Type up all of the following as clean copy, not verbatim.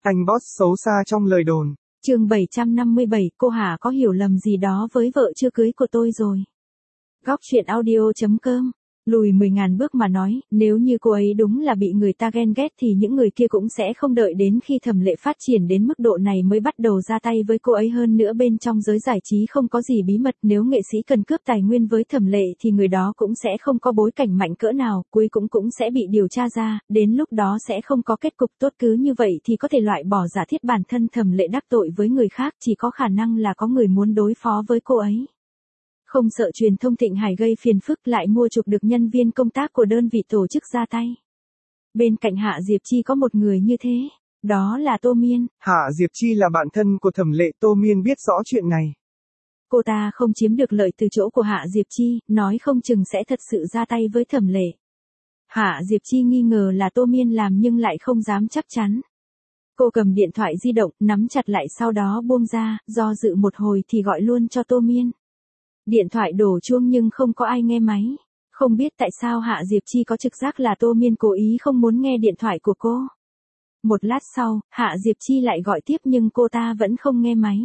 Anh boss xấu xa trong lời đồn. Chương 757, cô Hà có hiểu lầm gì đó với vợ chưa cưới của tôi rồi. Góc truyện audio.com. Lùi 10.000 bước mà nói, nếu như cô ấy đúng là bị người ta ghen ghét thì những người kia cũng sẽ không đợi đến khi Thẩm Lệ phát triển đến mức độ này mới bắt đầu ra tay với cô ấy. Hơn nữa bên trong giới giải trí không có gì bí mật, nếu nghệ sĩ cần cướp tài nguyên với Thẩm Lệ thì người đó cũng sẽ không có bối cảnh mạnh cỡ nào, cuối cũng sẽ bị điều tra ra, đến lúc đó sẽ không có kết cục tốt. Cứ như vậy thì có thể loại bỏ giả thiết bản thân Thẩm Lệ đắc tội với người khác, chỉ có khả năng là có người muốn đối phó với cô ấy. Không sợ truyền thông Thịnh Hải gây phiền phức lại mua chuộc được nhân viên công tác của đơn vị tổ chức ra tay. Bên cạnh Hạ Diệp Chi có một người như thế, đó là Tô Miên. Hạ Diệp Chi là bạn thân của Thẩm Lệ, Tô Miên biết rõ chuyện này. Cô ta không chiếm được lợi từ chỗ của Hạ Diệp Chi, nói không chừng sẽ thật sự ra tay với Thẩm Lệ. Hạ Diệp Chi nghi ngờ là Tô Miên làm nhưng lại không dám chắc chắn. Cô cầm điện thoại di động, nắm chặt lại sau đó buông ra, do dự một hồi thì gọi luôn cho Tô Miên. Điện thoại đổ chuông nhưng không có ai nghe máy. Không biết tại sao Hạ Diệp Chi có trực giác là Tô Miên cố ý không muốn nghe điện thoại của cô. Một lát sau, Hạ Diệp Chi lại gọi tiếp nhưng cô ta vẫn không nghe máy.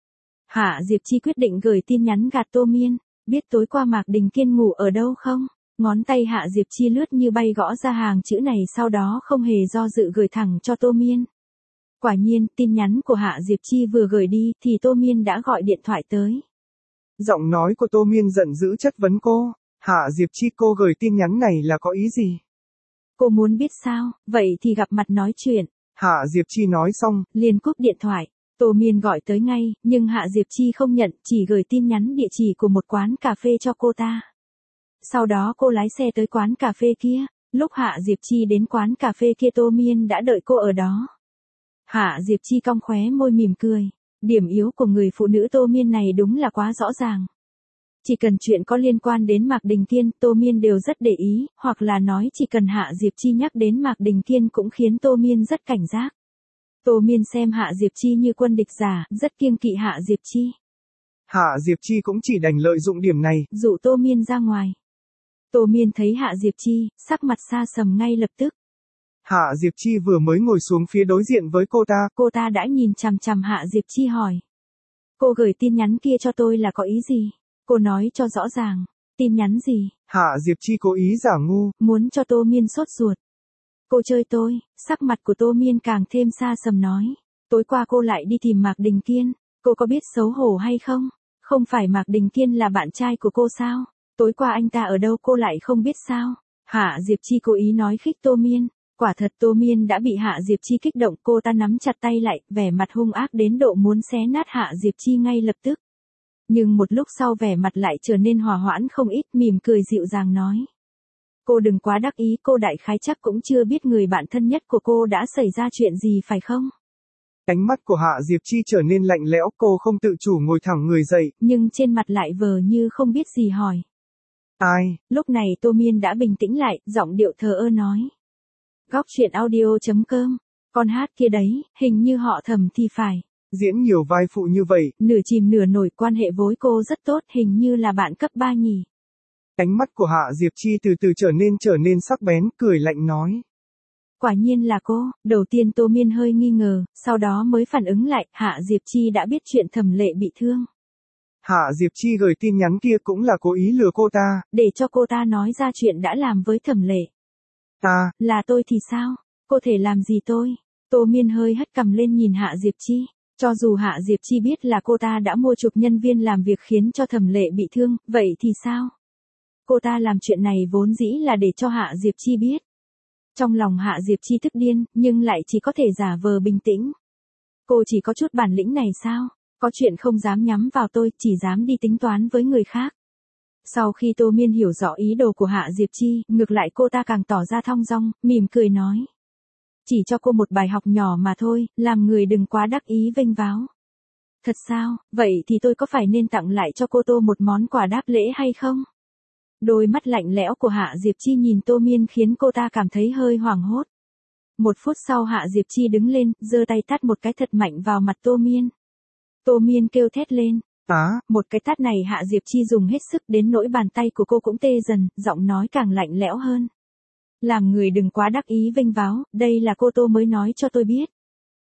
Hạ Diệp Chi quyết định gửi tin nhắn gạt Tô Miên. Biết tối qua Mạc Đình Kiên ngủ ở đâu không? Ngón tay Hạ Diệp Chi lướt như bay gõ ra hàng chữ này, sau đó không hề do dự gửi thẳng cho Tô Miên. Quả nhiên, tin nhắn của Hạ Diệp Chi vừa gửi đi thì Tô Miên đã gọi điện thoại tới. Giọng nói của Tô Miên giận dữ chất vấn cô. Hạ Diệp Chi, cô gửi tin nhắn này là có ý gì? Cô muốn biết sao? Vậy thì gặp mặt nói chuyện. Hạ Diệp Chi nói xong, liền cúp điện thoại. Tô Miên gọi tới ngay, nhưng Hạ Diệp Chi không nhận, chỉ gửi tin nhắn địa chỉ của một quán cà phê cho cô ta. Sau đó cô lái xe tới quán cà phê kia. Lúc Hạ Diệp Chi đến quán cà phê kia, Tô Miên đã đợi cô ở đó. Hạ Diệp Chi cong khóe môi mỉm cười. Điểm yếu của người phụ nữ Tô Miên này đúng là quá rõ ràng. Chỉ cần chuyện có liên quan đến Mạc Đình Kiên, Tô Miên đều rất để ý, hoặc là nói chỉ cần Hạ Diệp Chi nhắc đến Mạc Đình Kiên cũng khiến Tô Miên rất cảnh giác. Tô Miên xem Hạ Diệp Chi như quân địch giả, rất kiêng kỵ Hạ Diệp Chi. Hạ Diệp Chi cũng chỉ đành lợi dụng điểm này, dụ Tô Miên ra ngoài. Tô Miên thấy Hạ Diệp Chi, sắc mặt xa sầm ngay lập tức. Hạ Diệp Chi vừa mới ngồi xuống phía đối diện với cô ta đã nhìn chằm chằm Hạ Diệp Chi hỏi. Cô gửi tin nhắn kia cho tôi là có ý gì? Cô nói cho rõ ràng. Tin nhắn gì? Hạ Diệp Chi cố ý giả ngu. Muốn cho Tô Miên sốt ruột. Cô chơi tôi. Sắc mặt của Tô Miên càng thêm xa sầm nói. Tối qua cô lại đi tìm Mạc Đình Kiên. Cô có biết xấu hổ hay không? Không phải Mạc Đình Kiên là bạn trai của cô sao? Tối qua anh ta ở đâu cô lại không biết sao? Hạ Diệp Chi cố ý nói khích Tô Miên. Quả thật Tô Miên đã bị Hạ Diệp Chi kích động, cô ta nắm chặt tay lại, vẻ mặt hung ác đến độ muốn xé nát Hạ Diệp Chi ngay lập tức. Nhưng một lúc sau vẻ mặt lại trở nên hòa hoãn không ít, mỉm cười dịu dàng nói. Cô đừng quá đắc ý, cô đại khái chắc cũng chưa biết người bạn thân nhất của cô đã xảy ra chuyện gì phải không? Ánh mắt của Hạ Diệp Chi trở nên lạnh lẽo, cô không tự chủ ngồi thẳng người dậy. Nhưng trên mặt lại vờ như không biết gì hỏi. Ai? Lúc này Tô Miên đã bình tĩnh lại, giọng điệu thờ ơ nói. Góc truyện audio.com. Con hát kia đấy, hình như họ Thẩm thì phải. Diễn nhiều vai phụ như vậy. Nửa chìm nửa nổi, quan hệ với cô rất tốt, hình như là bạn cấp 3 nhỉ. Ánh mắt của Hạ Diệp Chi từ từ trở nên sắc bén, cười lạnh nói. Quả nhiên là cô. Đầu tiên Tô Miên hơi nghi ngờ, sau đó mới phản ứng lại, Hạ Diệp Chi đã biết chuyện Thẩm Lệ bị thương. Hạ Diệp Chi gửi tin nhắn kia cũng là cố ý lừa cô ta. Để cho cô ta nói ra chuyện đã làm với Thẩm Lệ. Là tôi thì sao? Cô thể làm gì tôi? Tô Miên hơi hất cằm lên nhìn Hạ Diệp Chi. Cho dù Hạ Diệp Chi biết là cô ta đã mua chuộc nhân viên làm việc khiến cho Thẩm Lệ bị thương, vậy thì sao? Cô ta làm chuyện này vốn dĩ là để cho Hạ Diệp Chi biết. Trong lòng Hạ Diệp Chi tức điên, nhưng lại chỉ có thể giả vờ bình tĩnh. Cô chỉ có chút bản lĩnh này sao? Có chuyện không dám nhắm vào tôi, chỉ dám đi tính toán với người khác. Sau khi Tô Miên hiểu rõ ý đồ của Hạ Diệp Chi, ngược lại cô ta càng tỏ ra thong dong, mỉm cười nói. Chỉ cho cô một bài học nhỏ mà thôi, làm người đừng quá đắc ý vênh váo. Thật sao, vậy thì tôi có phải nên tặng lại cho cô Tô một món quà đáp lễ hay không? Đôi mắt lạnh lẽo của Hạ Diệp Chi nhìn Tô Miên khiến cô ta cảm thấy hơi hoảng hốt. Một phút sau Hạ Diệp Chi đứng lên, giơ tay tát một cái thật mạnh vào mặt Tô Miên. Tô Miên kêu thét lên. Một cái tát này Hạ Diệp Chi dùng hết sức đến nỗi bàn tay của cô cũng tê dần, giọng nói càng lạnh lẽo hơn. Làm người đừng quá đắc ý vênh váo, đây là cô Tô mới nói cho tôi biết.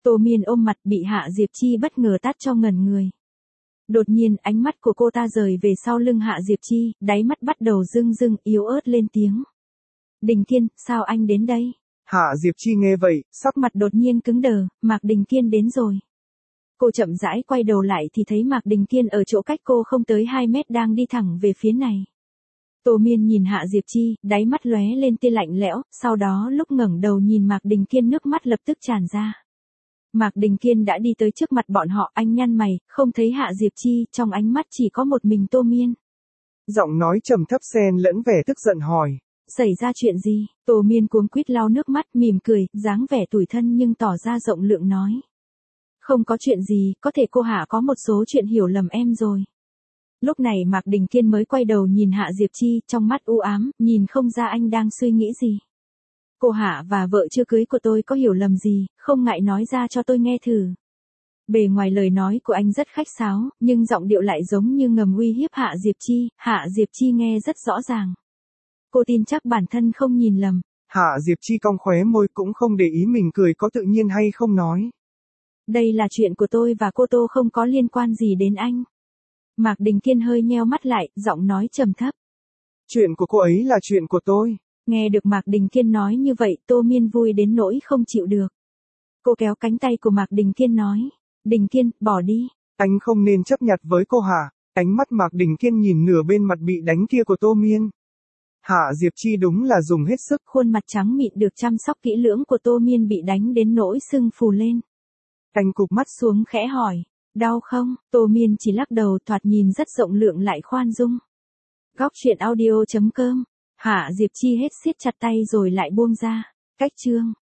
Tô Miên ôm mặt bị Hạ Diệp Chi bất ngờ tát cho ngẩn người. Đột nhiên ánh mắt của cô ta rời về sau lưng Hạ Diệp Chi, đáy mắt bắt đầu rưng rưng yếu ớt lên tiếng. Đình Kiên, sao anh đến đây? Hạ Diệp Chi nghe vậy, sắc mặt đột nhiên cứng đờ, Mạc Đình Kiên đến rồi. Cô chậm rãi quay đầu lại thì thấy Mạc Đình Kiên ở chỗ cách cô không tới 2 mét đang đi thẳng về phía này. Tô Miên nhìn Hạ Diệp Chi, đáy mắt lóe lên tia lạnh lẽo, sau đó lúc ngẩng đầu nhìn Mạc Đình Kiên nước mắt lập tức tràn ra. Mạc Đình Kiên đã đi tới trước mặt bọn họ, anh nhăn mày, không thấy Hạ Diệp Chi, trong ánh mắt chỉ có một mình Tô Miên. Giọng nói trầm thấp xen lẫn vẻ tức giận hỏi. Xảy ra chuyện gì? Tô Miên cuống quýt lau nước mắt, mỉm cười, dáng vẻ tủi thân nhưng tỏ ra rộng lượng nói. Không có chuyện gì, có thể cô Hạ có một số chuyện hiểu lầm em rồi. Lúc này Mạc Đình Kiên mới quay đầu nhìn Hạ Diệp Chi, trong mắt u ám, nhìn không ra anh đang suy nghĩ gì. Cô Hạ và vợ chưa cưới của tôi có hiểu lầm gì, không ngại nói ra cho tôi nghe thử. Bề ngoài lời nói của anh rất khách sáo, nhưng giọng điệu lại giống như ngầm uy hiếp Hạ Diệp Chi, Hạ Diệp Chi nghe rất rõ ràng. Cô tin chắc bản thân không nhìn lầm. Hạ Diệp Chi cong khóe môi cũng không để ý mình cười có tự nhiên hay không nói. Đây là chuyện của tôi và cô Tô không có liên quan gì đến anh. Mạc Đình Kiên hơi nheo mắt lại, giọng nói trầm thấp. Chuyện của cô ấy là chuyện của tôi. Nghe được Mạc Đình Kiên nói như vậy, Tô Miên vui đến nỗi không chịu được. Cô kéo cánh tay của Mạc Đình Kiên nói. Đình Kiên, bỏ đi. Anh không nên chấp nhặt với cô Hạ. Ánh mắt Mạc Đình Kiên nhìn nửa bên mặt bị đánh kia của Tô Miên. Hạ Diệp Chi đúng là dùng hết sức. Khuôn mặt trắng mịn được chăm sóc kỹ lưỡng của Tô Miên bị đánh đến nỗi sưng phù lên. Anh cụp mắt xuống khẽ hỏi. Đau không? Tô Miên chỉ lắc đầu, thoạt nhìn rất rộng lượng lại khoan dung. Góc truyện audio.com. Hạ Diệp Chi hết siết chặt tay rồi lại buông ra. Cách chương.